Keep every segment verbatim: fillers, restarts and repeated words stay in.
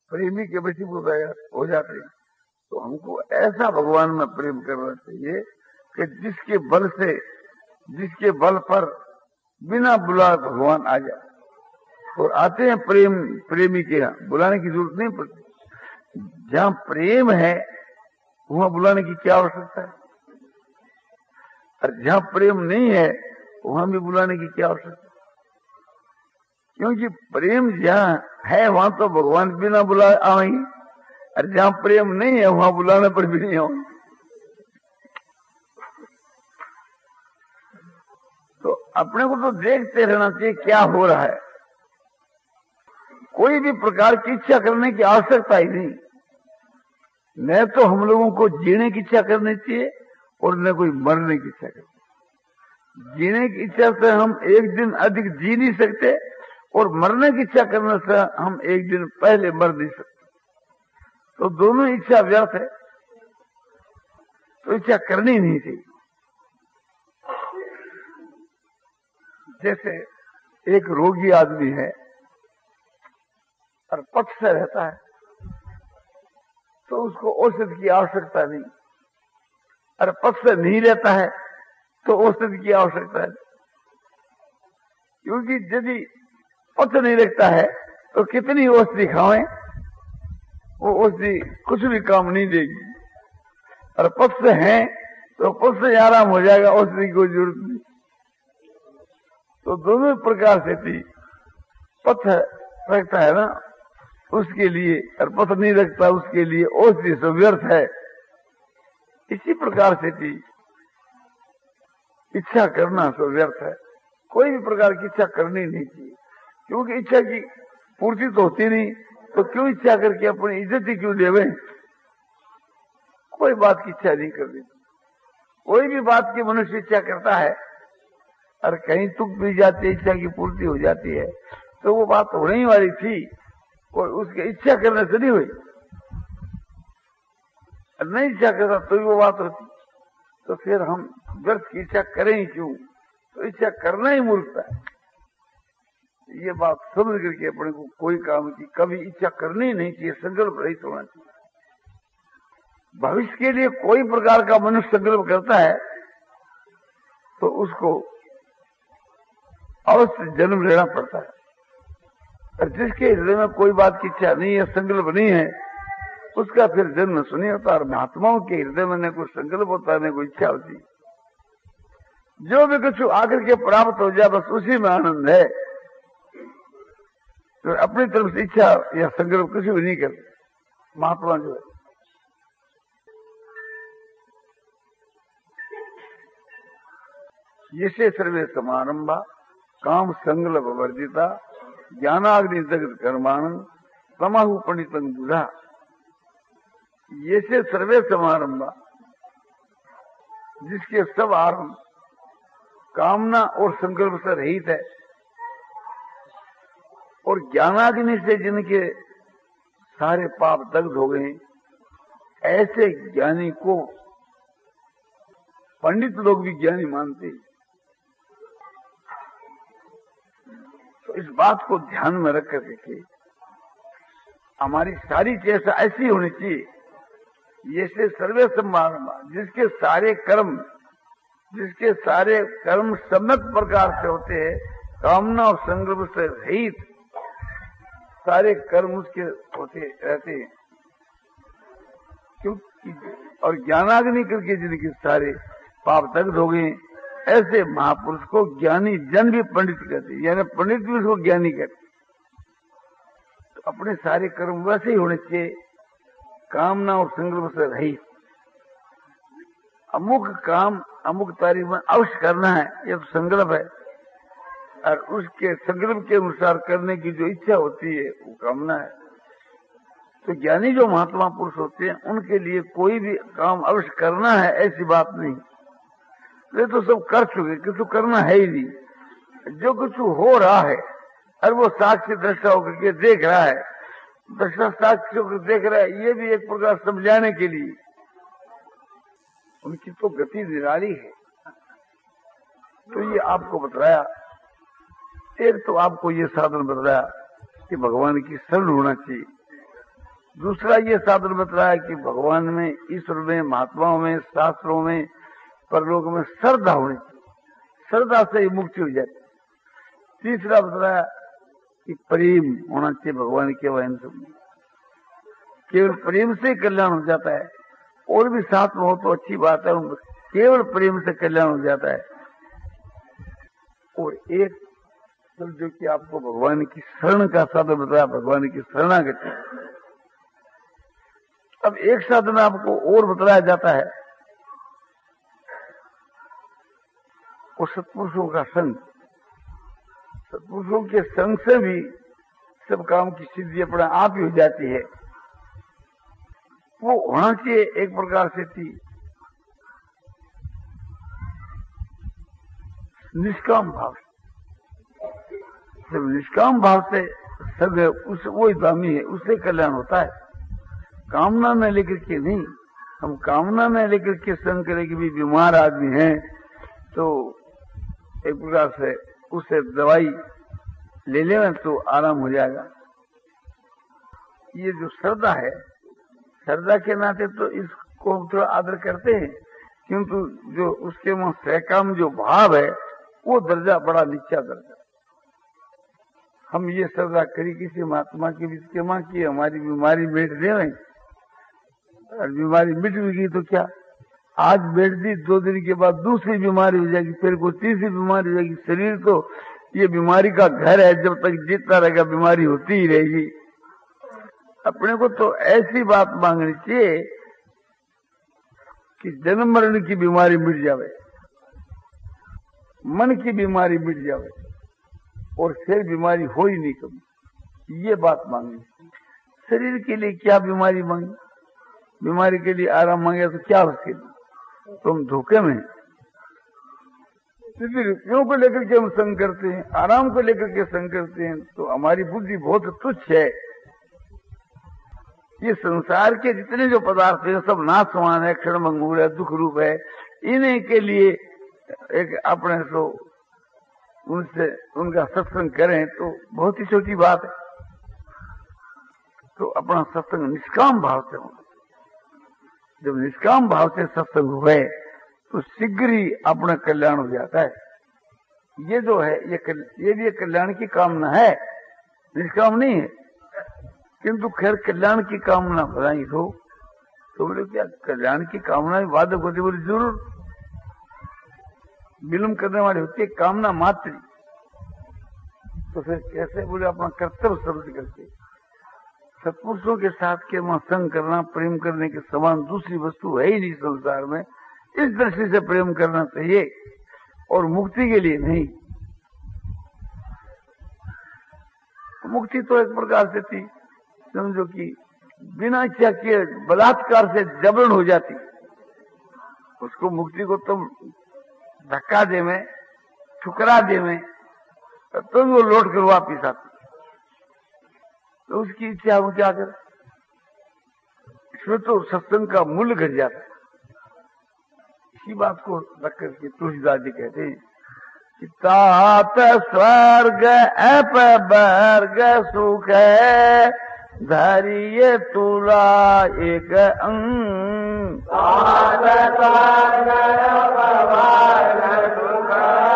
प्रेमी के वशीभूत हो जाते हैं। तो हमको ऐसा भगवान में प्रेम करना चाहिए कि जिसके बल से, जिसके बल पर बिना बुलाए भगवान आ जाए। और आते हैं प्रेम प्रेमी के यहाँ, बुलाने की जरूरत नहीं पड़ती। जहाँ प्रेम है वहां बुलाने की क्या आवश्यकता है, और जहाँ प्रेम नहीं है वहां भी बुलाने की क्या आवश्यकता है। क्योंकि प्रेम जहाँ है वहां तो भगवान बिना बुलाए आएंगे, और जहाँ प्रेम नहीं है वहां बुलाने पर भी नहीं आएंगे। तो अपने को तो देखते रहना चाहिए क्या हो रहा है। कोई भी प्रकार की इच्छा करने की आवश्यकता ही नहीं। न तो हम लोगों को जीने की इच्छा करनी चाहिए और न कोई मरने की इच्छा करनी। जीने की इच्छा से हम एक दिन अधिक जी नहीं सकते, और मरने की इच्छा करने से हम एक दिन पहले मर नहीं सकते। तो दोनों इच्छा व्यर्थ है, तो इच्छा करनी नहीं चाहिए। जैसे एक रोगी आदमी है और पथ से रहता है, तो उसको औषध की आवश्यकता नहीं। और पथ से नहीं रहता है तो औषध की आवश्यकता है, क्योंकि यदि पथ नहीं रखता है तो कितनी औषधि खाएं, वो औषधि कुछ भी काम नहीं देगी। और पथ से है तो पथ से आराम हो जाएगा, औषधि की कोई जरूरत नहीं। तो दोनों प्रकार से थी, पथ रखता है ना उसके लिए, और पथ नहीं रखता उसके लिए औषधि सब व्यर्थ है। इसी प्रकार से थी इच्छा करना सब व्यर्थ है। कोई भी प्रकार की इच्छा करनी नहीं चाहिए, क्योंकि इच्छा की पूर्ति तो होती नहीं, तो क्यों इच्छा करके अपनी इज्जत ही क्यों देवे। कोई बात की इच्छा नहीं करनी। कोई भी बात की मनुष्य इच्छा करता है और कहीं तुक भी जाती है, इच्छा की पूर्ति हो जाती है, तो वो बात होने वाली थी, और उसकी इच्छा करने से नहीं हुई। नहीं इच्छा करता तो भी वो बात होती, तो फिर हम व्यर्थ की इच्छा करें ही क्यों। तो इच्छा करना ही मूर्खता है। ये बात समझ करके अपने को कोई काम की कभी इच्छा करनी नहीं चाहिए, संकल्प रहित होना चाहिए। भविष्य के लिए कोई प्रकार का मनुष्य संकल्प करता है तो उसको अवश्य जन्म लेना पड़ता है। और जिसके हृदय में कोई बात की इच्छा नहीं है, संकल्प नहीं है, उसका फिर जन्म सुनी होता। और महात्माओं के हृदय में न कोई संकल्प होता है न कोई इच्छा होती। जो भी कुछ आकर के प्राप्त हो जाए बस उसी में आनंद है। तो अपनी तरफ से इच्छा या संकल्प कुछ भी नहीं करते महात्मा जो है। ये सर्वे समारंभा काम संकल्प वर्जिता ज्ञानाग्नि जगत कर्माणं तमाहु पंडितं बुधा। ये से सर्वे समारंभा, जिसके सब आरंभ कामना और संकल्प से रहित है, और ज्ञानाग्नि से जिनके सारे पाप दग्ध हो गए, ऐसे ज्ञानी को पंडित लोग भी ज्ञानी मानते हैं। तो इस बात को ध्यान में रख कर के हमारी सारी चेष्टा ऐसी होनी चाहिए, ये से सर्वे समारंभ, जिसके सारे कर्म जिसके सारे कर्म सम्यक प्रकार से होते हैं, कामना और संकल्प से रहित सारे कर्म उसके होते रहते हैं। क्योंकि और ज्ञानाग्नि करके जिनके सारे पाप दग्ध हो गए, ऐसे महापुरुष को ज्ञानी जन भी पंडित कहते हैं, यानी पंडित भी उसको ज्ञानी कहते। तो अपने सारे कर्म वैसे ही होने चाहिए, कामना और संकल्प से रहित। अमुक काम अमुक तारीख में अवश्य करना है, ये तो संकल्प है, और उसके संकल्प के अनुसार करने की जो इच्छा होती है वो कामना है। तो ज्ञानी जो महात्मा पुरुष होते हैं उनके लिए कोई भी काम अवश्य करना है ऐसी बात नहीं। वे तो सब कर चुके, कुछ करना है ही नहीं। जो कुछ हो रहा है और वो साक्षी दृष्टा होकर के देख रहा है, दृष्टा साक्षी होकर देख रहा है, ये भी एक प्रकार समझाने के लिए। उनकी तो गति निराली है। तो ये आपको बताया, एक तो आपको ये साधन बताया कि भगवान की शरण होना चाहिए, दूसरा ये साधन बतलाया कि भगवान में, ईश्वर में, महात्माओं में, शास्त्रों में, परलोक में श्रद्धा होनी चाहिए, श्रद्धा से ही मुक्ति हो जाती। तीसरा बतलाया कि प्रेम होना चाहिए भगवान के वहन से, केवल प्रेम से कल्याण हो जाता है। और भी साथ में हो तो अच्छी बात है, केवल प्रेम से कल्याण हो जाता है। और एक जो कि आपको भगवान की शरण का साधन बताया, भगवान की शरणागति। अब एक साधन आपको और बताया जाता है, वो सत्पुरुषों का संग। सत्पुरुषों के संग से भी सब काम की सिद्धि अपने आप ही हो जाती है। वो होना चाहिए एक प्रकार से थी निष्काम भाव से। जब निष्काम भाव से सब है, उस वो दामी है, उससे कल्याण होता है, कामना में लेकर के नहीं। हम कामना में लेकर के संग करें कि भी बीमार आदमी है तो एक प्रकार से उससे दवाई ले लेना तो आराम हो जाएगा। ये जो श्रद्धा है, श्रद्धा के नाते तो इसको हम थोड़ा आदर करते हैं, किंतु जो उसके में सहकाम जो भाव है वो दर्जा बड़ा नीचा दर्जा। हम ये श्रद्धा करी किसी महात्मा की भी मां की हमारी बीमारी मिट देवे, और बीमारी मिट गई तो क्या, आज बैठ दी, दो दिन के बाद दूसरी बीमारी हो जाएगी, फिर कोई तीसरी बीमारी हो जाएगी। शरीर तो ये बीमारी का घर है, जब तक जीता रहेगा बीमारी होती ही रहेगी। अपने को तो ऐसी बात मांगनी चाहिए कि जन्म मरण की बीमारी मिट जावे, मन की बीमारी मिट जावे, और फिर बीमारी हो ही नहीं कभी। ये बात मांगनी। शरीर के लिए क्या बीमारी मांगी, बीमारी के लिए आराम मांगे तो क्या उसके लिए, तुम धोखे में। रुपयों को लेकर के हम संग करते हैं, आराम को लेकर के संग करते हैं, तो हमारी बुद्धि बहुत तुच्छ है। ये संसार के जितने जो पदार्थ हैं सब नाशवान है, क्षण भंगुर है, दुख रूप है। इन्हीं के लिए एक अपने तो उनसे उनका सत्संग करें तो बहुत ही छोटी बात है। तो अपना सत्संग निष्काम भाव से होना। जब निष्काम भाव से सत्संग हुए तो शीघ्र ही अपना कल्याण हो जाता है। ये जो है ये कल, ये भी कल्याण की कामना है, निष्काम नहीं है, किंतु खैर कल्याण की कामना बनाई हो तो बोले क्या कल्याण की कामना भी बाधक होती, बोले जरूर विलंब करने वाली होती है कामना मात्र। तो फिर कैसे, बोले अपना कर्तव्य समझ करके सत्पुरुषों के साथ के वहां संग करना, प्रेम करने के समान दूसरी वस्तु है ही नहीं संसार में। इस दृष्टि से प्रेम करना चाहिए, और मुक्ति के लिए नहीं। मुक्ति तो एक प्रकार से थी, समझो कि बिना इच्छा के बलात्कार से जबरन हो जाती, उसको मुक्ति को तुम धक्का दे में, ठुकरा दे में, तो वो लौट कर वापिस आती। तो उसकी इच्छा वो क्या करे, इसमें तो सत्संग का मूल्य घट जाता है। इसी बात को रख करके तुलसीदास जी कहते हैं कि तात स्वर्ग अपवर्ग सुख है, धरिये तुला एक अंग। तात स्वर्ग अपवर्ग सुख,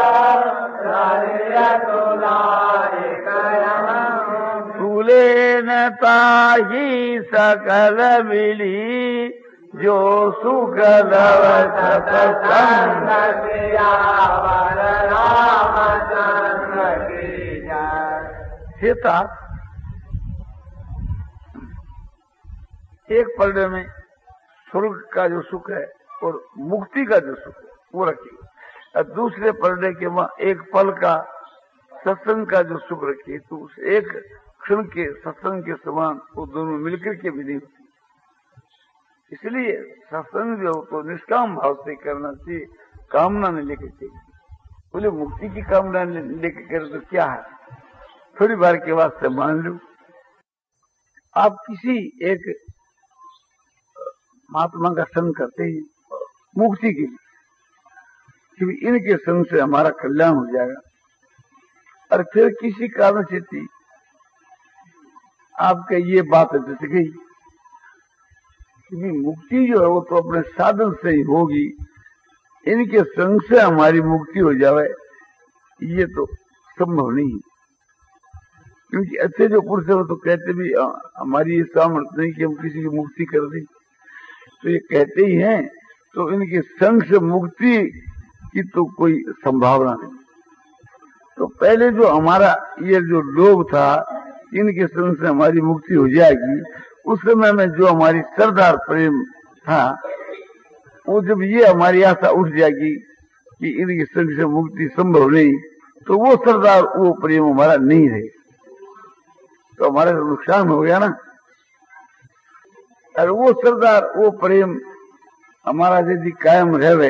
धरिये तुला एक अंग। तुले न ताही सकल मिली, जो सुख लव सत्संग सियावर रामचंद्र की जय। सीता एक पल में स्वर्ग का जो सुख है और मुक्ति का जो सुख है वो रखिए, और दूसरे पलड़े के वहां एक पल का सत्संग का जो सुख रखिए। तो उस एक क्षण के सत्संग के समान वो दोनों मिलकर के भी नहीं होती। इसलिए सत्संग जो तो निष्काम भाव से करना चाहिए, कामना नहीं लेकर चाहिए। बोले मुक्ति की कामना लेकर करे तो क्या है, थोड़ी बार के बाद से मान लो आप किसी एक महात्मा का संग करते हैं मुक्ति के लिए, क्योंकि इनके संग से हमारा कल्याण हो जाएगा, और फिर किसी कारण से थी आपके ये बात जच गई क्योंकि मुक्ति जो है वो तो अपने साधन से ही होगी, इनके संग से हमारी मुक्ति हो जावे ये तो संभव नहीं। क्योंकि अच्छे जो पुरुष है वो तो कहते भी हमारी ये सामर्थ्य नहीं कि हम किसी की मुक्ति कर दें, तो ये कहते ही हैं, तो इनके संग से मुक्ति की तो कोई संभावना नहीं। तो पहले जो हमारा ये जो लोभ था, इनके संग से हमारी मुक्ति हो जाएगी, उस समय में जो हमारी सरदार प्रेम था, वो जब ये हमारी आशा उठ जाएगी कि इनके संग से मुक्ति संभव नहीं, तो वो सरदार वो प्रेम हमारा नहीं रहे, तो हमारा नुकसान हो गया ना। और वो सरदार वो प्रेम हमारा यदि कायम रहे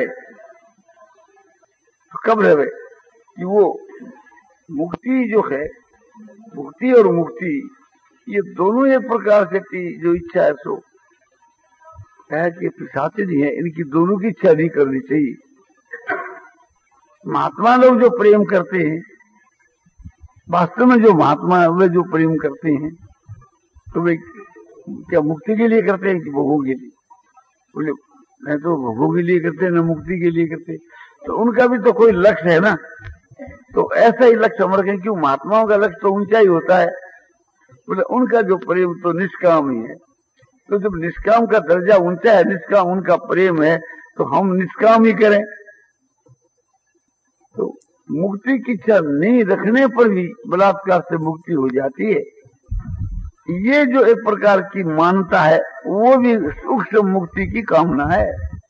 तो कब रहे कि वो मुक्ति जो है, मुक्ति और मुक्ति ये दोनों एक प्रकार से की जो इच्छा है सो है कि पिशाचिन है, इनकी दोनों की इच्छा नहीं करनी चाहिए। महात्मा लोग जो प्रेम करते हैं, वास्तव में जो महात्मा वे जो प्रेम करते हैं तो वे क्या मुक्ति के लिए करते हैं कि भोगों के लिए? बोले नहीं तो भोगों के लिए करते हैं, न मुक्ति के लिए करते, तो उनका भी तो कोई लक्ष्य है ना। तो ऐसा ही लक्ष्य हम रखें, क्यों महात्माओं का लक्ष्य तो ऊंचा ही होता है। बोले उनका जो प्रेम तो निष्काम ही है, तो जब निष्काम का दर्जा ऊंचा है, निष्काम उनका प्रेम है, तो हम निष्काम ही करें। तो मुक्ति की इच्छा नहीं रखने पर भी बलात्कार से मुक्ति हो जाती है। ये जो एक प्रकार की मान्यता है, वो भी सूक्ष्म मुक्ति की कामना है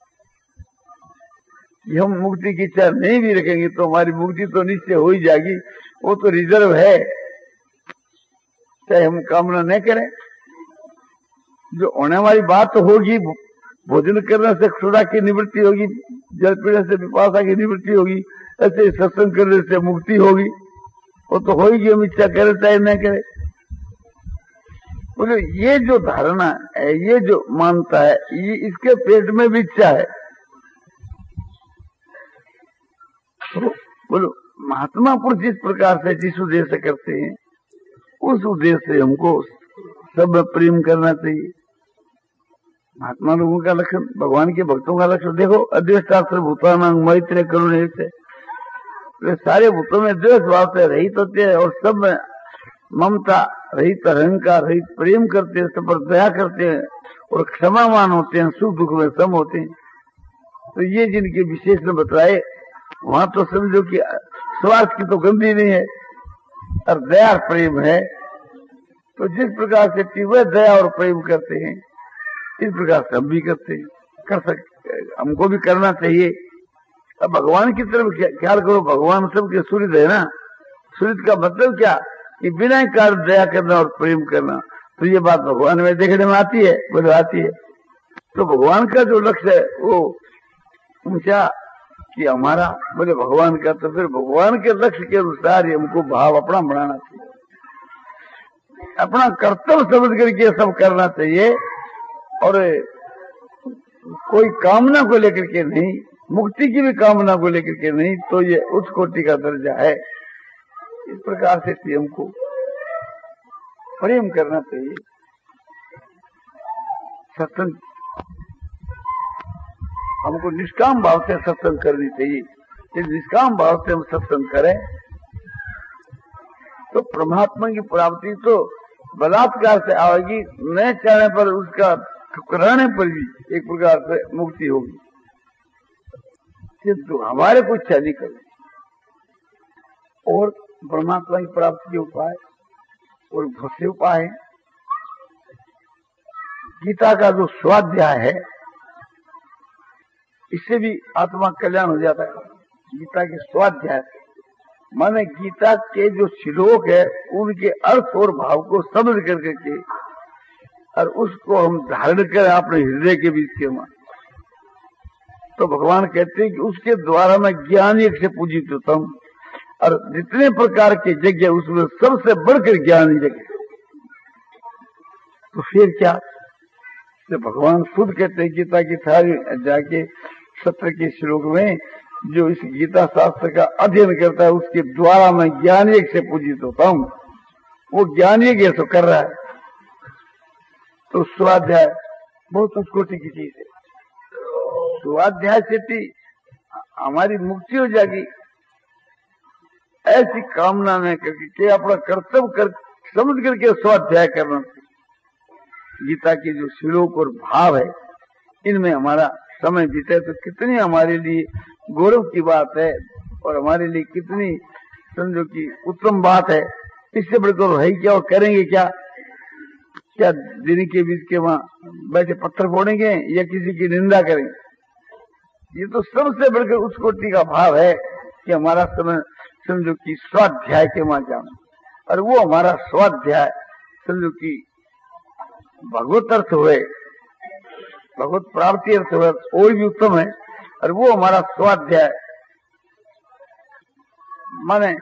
कि हम मुक्ति की इच्छा नहीं भी रखेंगे तो हमारी मुक्ति तो निश्चय हो ही जाएगी, वो तो रिजर्व है, चाहे हम कामना नहीं करें। जो होने वाली बात तो होगी, भोजन करने से क्षुधा की निवृत्ति होगी, जल पीने से पिपासा की निवृत्ति होगी, ऐसे सत्संग करने से मुक्ति होगी, वो तो होगी, हम इच्छा करें चाहे न करें। बोले ये जो धारणा है, ये जो मानता है, ये इसके पेट में भी इच्छा है। तो बोलो महात्मा पुरुष जिस प्रकार से जिस उद्देश्य से करते हैं, उस उद्देश्य से हमको सब प्रेम करना चाहिए। महात्मा लोगों का लक्ष्य, भगवान के भक्तों का लक्ष्य देखो, अद्वेष्टास्त्र भूतानां मैत्रेय करुणा से वे सारे भूतों में द्वेष भाव से रहित होते हैं और सब में ममता रहित, अहंकार रहित प्रेम करते हैं, सब पर दया करते हैं और क्षमावान होते हैं, सुख दुख में सम होते हैं। तो ये जिनके विशेषण बताए, वहां तो समझो कि स्वार्थ की तो गंदी नहीं है और दया प्रेम है। तो जिस प्रकार से वे दया और प्रेम करते हैं, इस प्रकार से हम भी करते हैं, कर सकते, हमको भी करना चाहिए। अब भगवान की तरफ ख्याल करो, भगवान सबके सूर्य है ना। सूर्य का मतलब क्या कि बिना कारण दया करना और प्रेम करना। तो ये बात भगवान में देखने में आती है, बोले आती है। तो भगवान का जो लक्ष्य है वो ऊंचा कि हमारा, बोले भगवान का, तो फिर भगवान के लक्ष्य के अनुसार ही हमको भाव अपना बनाना चाहिए, अपना कर्तव्य समझ करके सब करना चाहिए और कोई कामना को लेकर के नहीं, मुक्ति की भी कामना को लेकर के नहीं, तो ये उच्च कोटि का दर्जा है। इस प्रकार से हमको प्रेम करना चाहिए। सत्संग हमको निष्काम भाव से सत्संग करनी चाहिए। यदि निष्काम भाव से हम सत्संग करें तो परमात्मा की प्राप्ति तो बलात्कार से आएगी, न चाहने पर उसका ठुकराने पर भी एक प्रकार से मुक्ति होगी, किंतु हमारे को इच्छा नहीं करनी। और परमात्मा की प्राप्ति के उपाय और बहुत से उपाय हैं। गीता का जो स्वाध्याय है, इससे भी आत्मा कल्याण हो जाता है। गीता के स्वाध्याय माने गीता के जो श्लोक है, उनके अर्थ और भाव को समझ करके के और उसको हम धारण करें अपने हृदय के बीच के में, तो भगवान कहते हैं कि उसके द्वारा मैं ज्ञान एक से पूजित होता हूं। और जितने प्रकार के यज्ञ उसमें सबसे बढ़कर ज्ञान यज्ञ। तो फिर क्या, तो भगवान खुद कहते हैं गीता की सारी जाके सत्र के श्लोक में, जो इस गीता शास्त्र का अध्ययन करता है उसके द्वारा मैं ज्ञान एक से पूजित होता हूं। वो ज्ञान यज्ञ तो कर रहा है। तो स्वाध्याय बहुत उच्च कोटि की चीज है। स्वाध्याय से हमारी मुक्ति हो जाएगी, ऐसी कामना न करके कि अपना कर्तव्य कर समझ करके स्वाध्याय करना। गीता के जो श्लोक और भाव है, इनमें हमारा समय बीते तो कितनी हमारे लिए गौरव की बात है और हमारे लिए कितनी समझो कि उत्तम बात है। इससे बढ़कर है क्या और करेंगे क्या? क्या दिन के बीच के वहां बैठे पत्थर फोड़ेंगे या किसी की निंदा करेंगे? ये तो सबसे बढ़कर उस कोटि का भाव है कि हमारा समय समझो कि स्वाध्याय के वहां जाना, और वो हमारा स्वाध्याय समझो कि भगवत अर्थ हुए, भगवत प्राप्ति अर्थ हुए और भी उत्तम है। और वो हमारा स्वाध्याय माने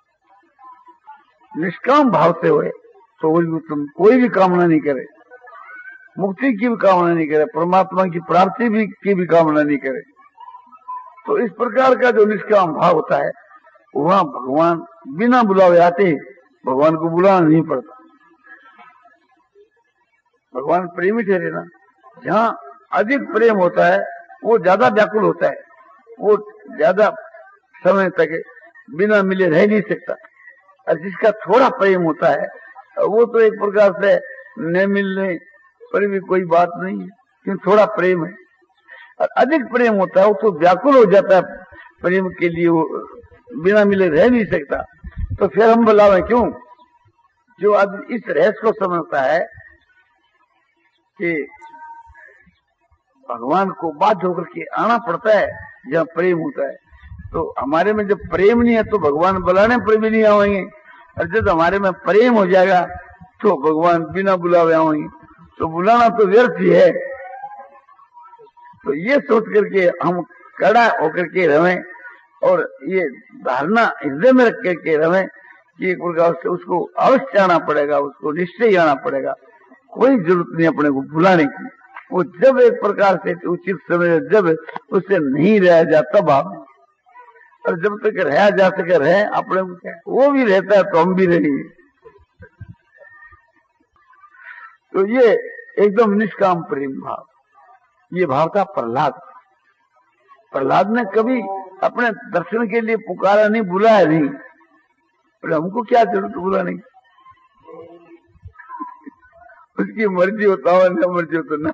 निष्काम भाव से हुए तो वो भी उत्तम। कोई भी कामना नहीं करे, मुक्ति की भी कामना नहीं करे, परमात्मा की प्राप्ति भी की भी कामना नहीं करे, तो इस प्रकार का जो निष्काम भाव होता है वहां भगवान बिना बुलावे आते, भगवान को बुलाना नहीं पड़ता। भगवान प्रेमी ठहरे ना। जहाँ अधिक प्रेम होता है वो ज्यादा व्याकुल होता है, वो ज्यादा समय तक बिना मिले रह नहीं सकता। और जिसका थोड़ा प्रेम होता है वो तो एक प्रकार से न मिलने पर भी कोई बात नहीं है, क्योंकि थोड़ा प्रेम है। और अधिक प्रेम होता है वो तो व्याकुल हो जाता है प्रेम के लिए, वो बिना मिले रह नहीं सकता। तो फिर हम बुलावे क्यों? जो आदमी इस रहस्य को समझता है कि भगवान को बाध्य होकर के आना पड़ता है जहाँ प्रेम होता है, तो हमारे में जब प्रेम नहीं है तो भगवान बुलाने पर भी नहीं आएंगे। और जब हमारे में प्रेम हो जाएगा तो भगवान बिना बुलावे आएंगे, तो बुलाना तो व्यर्थ ही है। तो ये सोच करके हम कड़ा होकर के रहें और ये धारणा हृदय में रख करके रहें कि एक प्रकार से उसको अवश्य आना पड़ेगा, उसको निश्चय आना पड़ेगा। कोई जरूरत नहीं अपने को बुलाने की। वो जब एक प्रकार से उचित समय जब उससे नहीं रहा जाता तब आप, और जब तक रहा जा सके रहे अपने को क्या, वो भी रहता है तो हम भी रहेंगे। तो ये एकदम निष्काम प्रेम भाव, ये भाव था प्रहलाद। प्रहलाद ने कभी अपने दर्शन के लिए पुकारा नहीं, बुलाया नहीं, और हमको क्या जरूरत बुलाने की? उसकी मर्जी होता हो न मर्जी हो तो न,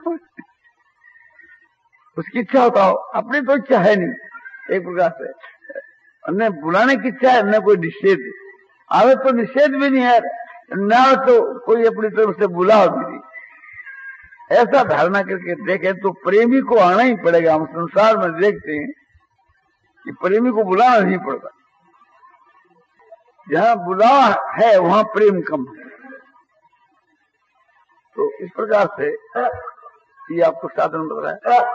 उसकी इच्छा होता हो, अपनी तो इच्छा है नहीं। एक प्रकार से न बुलाने की इच्छा है न कोई निषेध, आवे तो निषेध भी नहीं है, न तो कोई अपनी तरफ से बुलाओ भी नहीं। ऐसा धारणा करके देखें तो प्रेमी को आना ही पड़ेगा। हम संसार में देखते हैं कि प्रेमी को बुलाना नहीं पड़ता। जहाँ बुलावा है वहां प्रेम कम है। तो इस प्रकार से ये आपको साधन बता रहा है।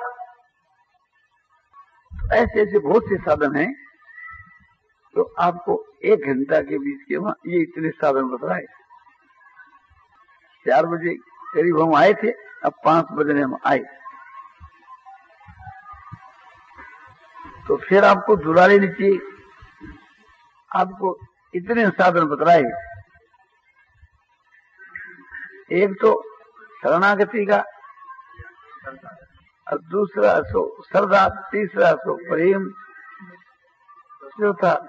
ऐसे ऐसे बहुत से साधन हैं, तो आपको एक घंटा के बीच के वहां ये इतने साधन बता रहे। चार बजे करीब हम आए थे, अब पांच बजे हम आए, तो फिर आपको जुड़ा लेनी चाहिए। आपको इतने साधन बतलाए, एक तो शरणागति का, और दूसरा सो श्रद्धा, तीसरा सो प्रेम, चौथा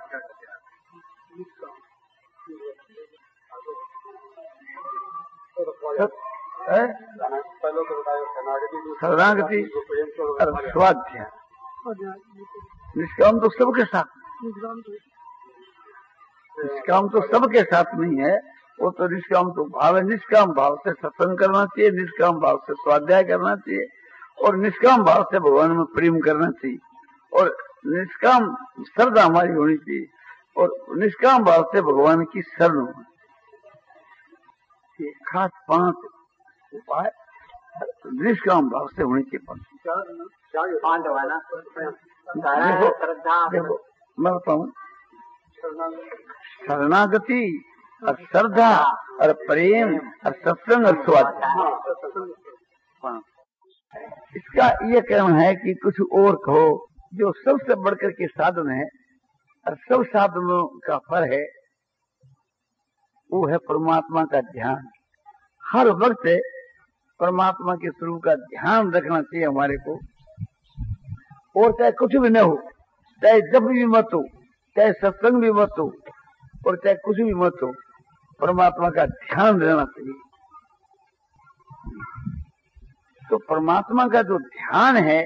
शरणागति और स्वाध्याय। निष्काम तो सबके साथ, निष्काम तो सबके साथ नहीं है, वो तो निष्काम तो भाव है। निष्काम भाव से सत्संग करना चाहिए, निष्काम भाव से स्वाध्याय करना चाहिए, और निष्काम भाव से भगवान में प्रेम करना चाहिए, और निष्काम श्रद्धा हमारी होनी चाहिए, और निष्काम भाव से भगवान की शरण होनी। ये खास पांच उपाय निष्काम भाव से होने के पास। देखो मैं बताऊं, शरणागति और श्रद्धा और प्रेम और सत्संग और स्वाध्याय, इसका ये कहना है कि कुछ और कहो। जो सबसे बढ़कर के साधन है और सब साधनों का फल है वो है परमात्मा का ध्यान। हर वक्त परमात्मा के स्वरूप का ध्यान रखना चाहिए हमारे को। और चाहे कुछ भी न हो, चाहे जब भी मत हो, चाहे सत्संग भी मत हो, और चाहे कुछ भी मत हो, परमात्मा का ध्यान रहना चाहिए। तो परमात्मा का जो ध्यान है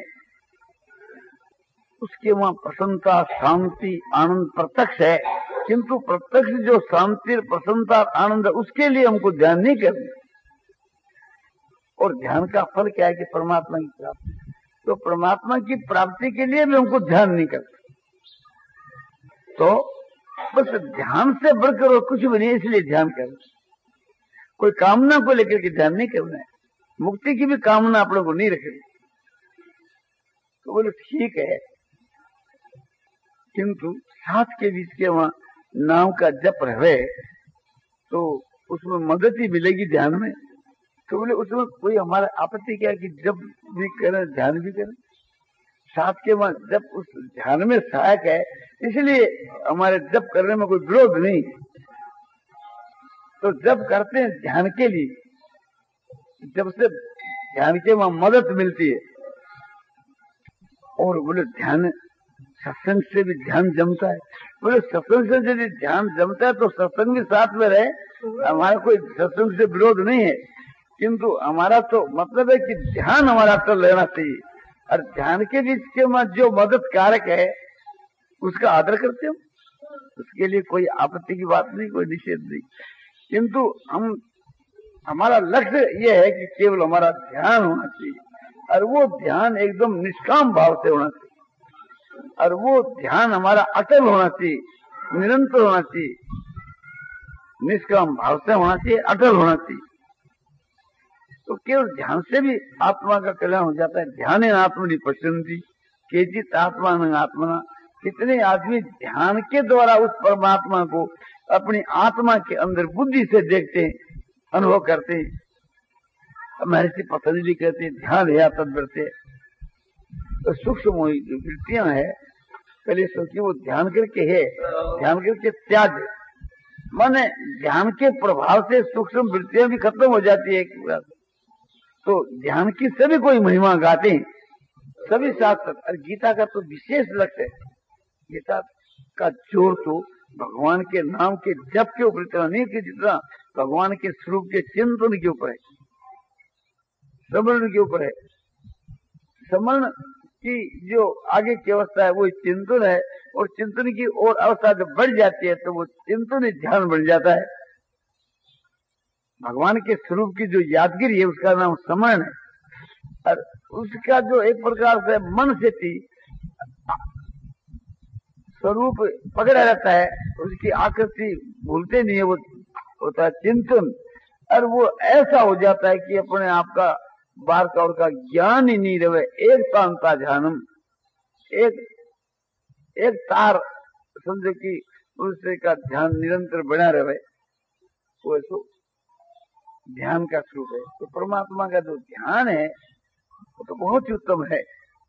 उसके वहां प्रसन्नता, शांति, आनंद प्रत्यक्ष है। किंतु प्रत्यक्ष जो शांति, प्रसन्नता, आनंद है उसके लिए हमको ध्यान नहीं करना। और ध्यान का फल क्या है कि परमात्मा की प्राप्ति। तो परमात्मा की प्राप्ति के लिए भी हमको ध्यान नहीं करना। तो बस ध्यान से बढ़कर और कुछ भी नहीं, इसलिए ध्यान करना। कोई कामना को लेकर के ध्यान नहीं करना है। मुक्ति की भी कामना आप लोगों को नहीं रखनी। तो बोले ठीक है, किंतु साथ के बीच के वहां नाम का जप रहे तो उसमें मदद ही मिलेगी ध्यान में। तो बोले उसमें कोई हमारा आपत्ति क्या है कि जप भी करें, ध्यान भी करें। साथ के वहां जप उस ध्यान में सहायक है, इसलिए हमारे जप करने में कोई विरोध नहीं। तो जप करते हैं ध्यान के लिए, जब से ध्यान के वहां मदद मिलती है। और बोले ध्यान सत्संग से भी ध्यान जमता है। बोले सत्संग से यदि ध्यान जमता है तो सत्संग भी साथ में रहे, हमारा कोई सत्संग से विरोध नहीं है। किंतु हमारा तो मतलब है कि ध्यान हमारा तो लेना चाहिए। और ध्यान के बीच के में जो मदद कारक है उसका आदर करते हो, उसके लिए कोई आपत्ति की बात नहीं, कोई निषेध नहीं। किंतु हम हमारा लक्ष्य यह है कि केवल हमारा ध्यान होना चाहिए, और वो ध्यान एकदम निष्काम भाव से होना चाहिए। और वो ध्यान हमारा अटल होना चाहिए, निरंतर होना चाहिए, निष्काम भाव से होना चाहिए, अटल होना चाहिए। तो केवल ध्यान से भी आत्मा का कल्याण हो जाता है। ध्यान आत्मनि पश्यन्ति केचित् आत्मानं आत्मना। कितने आदमी ध्यान के द्वारा उस परमात्मा को अपनी आत्मा के अंदर बुद्धि से देखते हैं, अनुभव करते हैं। महर्षि पतंजलि कहते हैं ध्यान है तद्वृत्ते। तो सूक्ष्म जो वृत्तियां है, पहले सोचिए वो ध्यान करके है, ध्यान करके त्याग, माने ध्यान के प्रभाव से सूक्ष्म वृत्तियां भी खत्म हो जाती है। तो ध्यान की सभी कोई महिमा गाते हैं, सभी शास्त्र। और गीता का तो विशेष लक्ष्य है। गीता का जोर तो भगवान के नाम के जप के ऊपर इतना नहीं कि जितना भगवान के स्वरूप के चिंतन के ऊपर है, समरण के ऊपर है। समरण की जो आगे की अवस्था है वो चिंतन है, और चिंतन की और अवस्था जब बढ़ जाती है तो वो चिंतन ही ध्यान बन जाता है। भगवान के स्वरूप की जो यादगिरी है उसका नाम समरण है। और उसका जो एक प्रकार से मन से थी स्वरूप पकड़ा रहता है, उसकी आकृति भूलते नहीं है, वो होता है चिंतन। और वो ऐसा हो जाता है कि अपने आप का बार का और का ज्ञान ही नहीं रहे। एक तांता ध्यानम, एक एक तार समझो कि उससे का ध्यान निरंतर बना रहे, वो ऐसा ध्यान का स्वरूप है। तो परमात्मा का जो ध्यान है वो तो बहुत ही उत्तम है।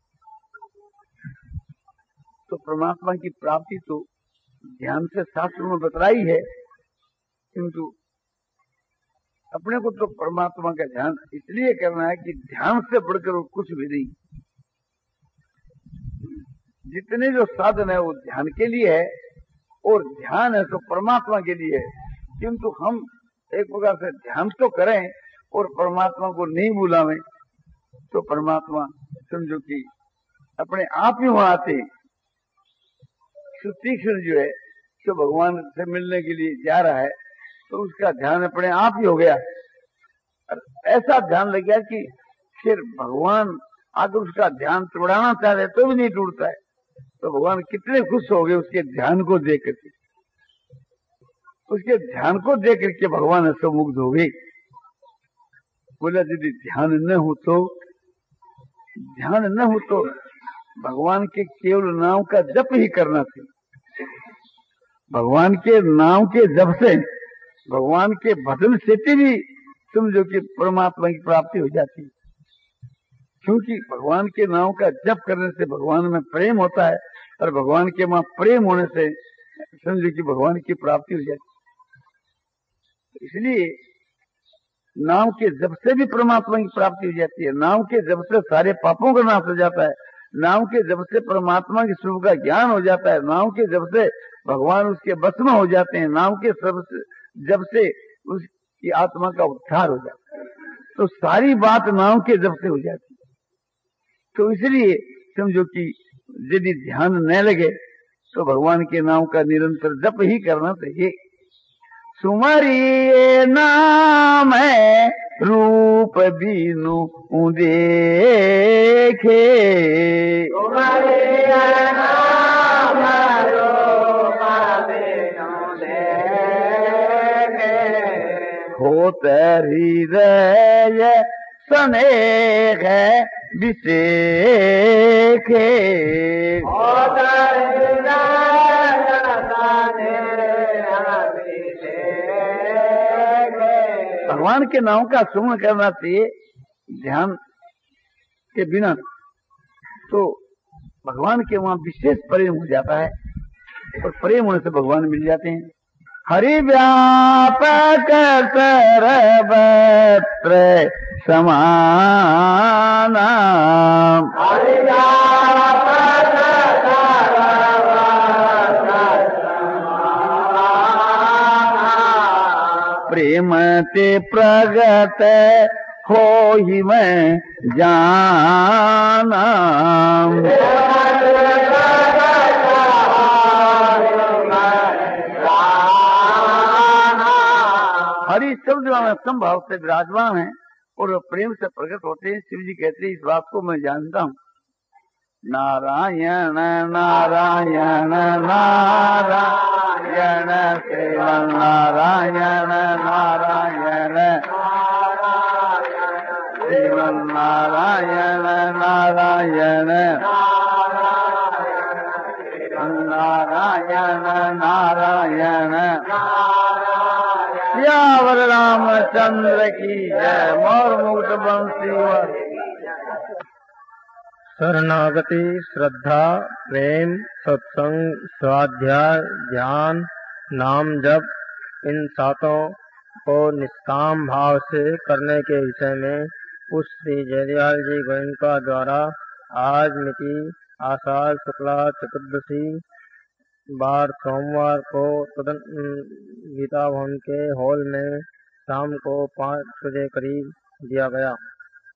तो परमात्मा की प्राप्ति तो ध्यान से शास्त्र में बतलाई है, किंतु अपने को तो परमात्मा का ध्यान इसलिए करना है कि ध्यान से बढ़कर कुछ भी नहीं। जितने जो साधन है वो ध्यान के लिए है, और ध्यान है तो परमात्मा के लिए है। किंतु हम एक प्रकार से ध्यान तो करें और परमात्मा को नहीं बुलावें तो परमात्मा समझो कि अपने आप ही वहां आते। तीक्ष्ण जो है जो भगवान से मिलने के लिए जा रहा है तो उसका ध्यान अपने आप ही हो गया। और ऐसा ध्यान लग गया कि फिर भगवान अगर उसका ध्यान तोड़ाना चाह रहे तो भी नहीं टूटता है। तो भगवान कितने खुश हो गए उसके ध्यान को देख करके। उसके ध्यान को देख करके भगवान ऐसे मुग्ध हो गए। बोला यदि ध्यान न हो तो ध्यान न हो तो भगवान के केवल नाम का जप ही करना चाहिए। भगवान के नाम के जप से, भगवान के भजन से भी समझो कि परमात्मा की प्राप्ति हो जाती है। क्योंकि भगवान के नाम का जप करने से भगवान में प्रेम होता है, और भगवान के वहां प्रेम होने से समझो कि भगवान की प्राप्ति हो जाती है। इसलिए नाम के जब से भी परमात्मा की प्राप्ति हो जाती है, नाम के जब से सारे पापों का नाश हो जाता है, नाम के जब से परमात्मा के स्वरूप का ज्ञान हो जाता है, नाम के जब से भगवान उसके बस में हो जाते हैं, नाम के सब से, जब से उसकी आत्मा का उद्धार हो जाता है, तो सारी बात नाम के जब से हो जाती है। तो इसलिए समझो कि यदि ध्यान न लगे तो भगवान के नाम का निरंतर जप ही करना चाहिए। सुमरिए नाम है रूप बीनु देखे, सुमरिए नाम रूप बीनु देखे, होत हृदय स्नेह विषेखे, होत भगवान के नाम का सुमन करना चाहिए ध्यान के बिना, तो भगवान के वहां विशेष प्रेम हो जाता है और प्रेम होने से भगवान मिल जाते हैं। हरि व्यापक सर्वत्र समाना, हरि व्यापक प्रेम ते प्रगट हो ही मैं जाना, हरि शब्द में संभाव से विराजमान है और प्रेम से प्रकट होते हैं। शिव जी कहते हैं इस बात को मैं जानता हूँ। नारायण नारायण नारायण शिव नारायण नारायण शिव नारायण नारायण नारायण नारायण सियावर रामचंद्र की जय। मोर मुक्त बंसी शरणागति, श्रद्धा, प्रेम, सत्संग, स्वाध्याय, ध्यान, नाम जप, इन सातों को निष्काम भाव से करने के विषय में उस श्री जयदयाल जी गोयनका द्वारा आज मिति आषाढ़ शुक्ला चतुर्दशी बार सोमवार को गीता भवन के हॉल में शाम को पाँच बजे करीब दिया गया।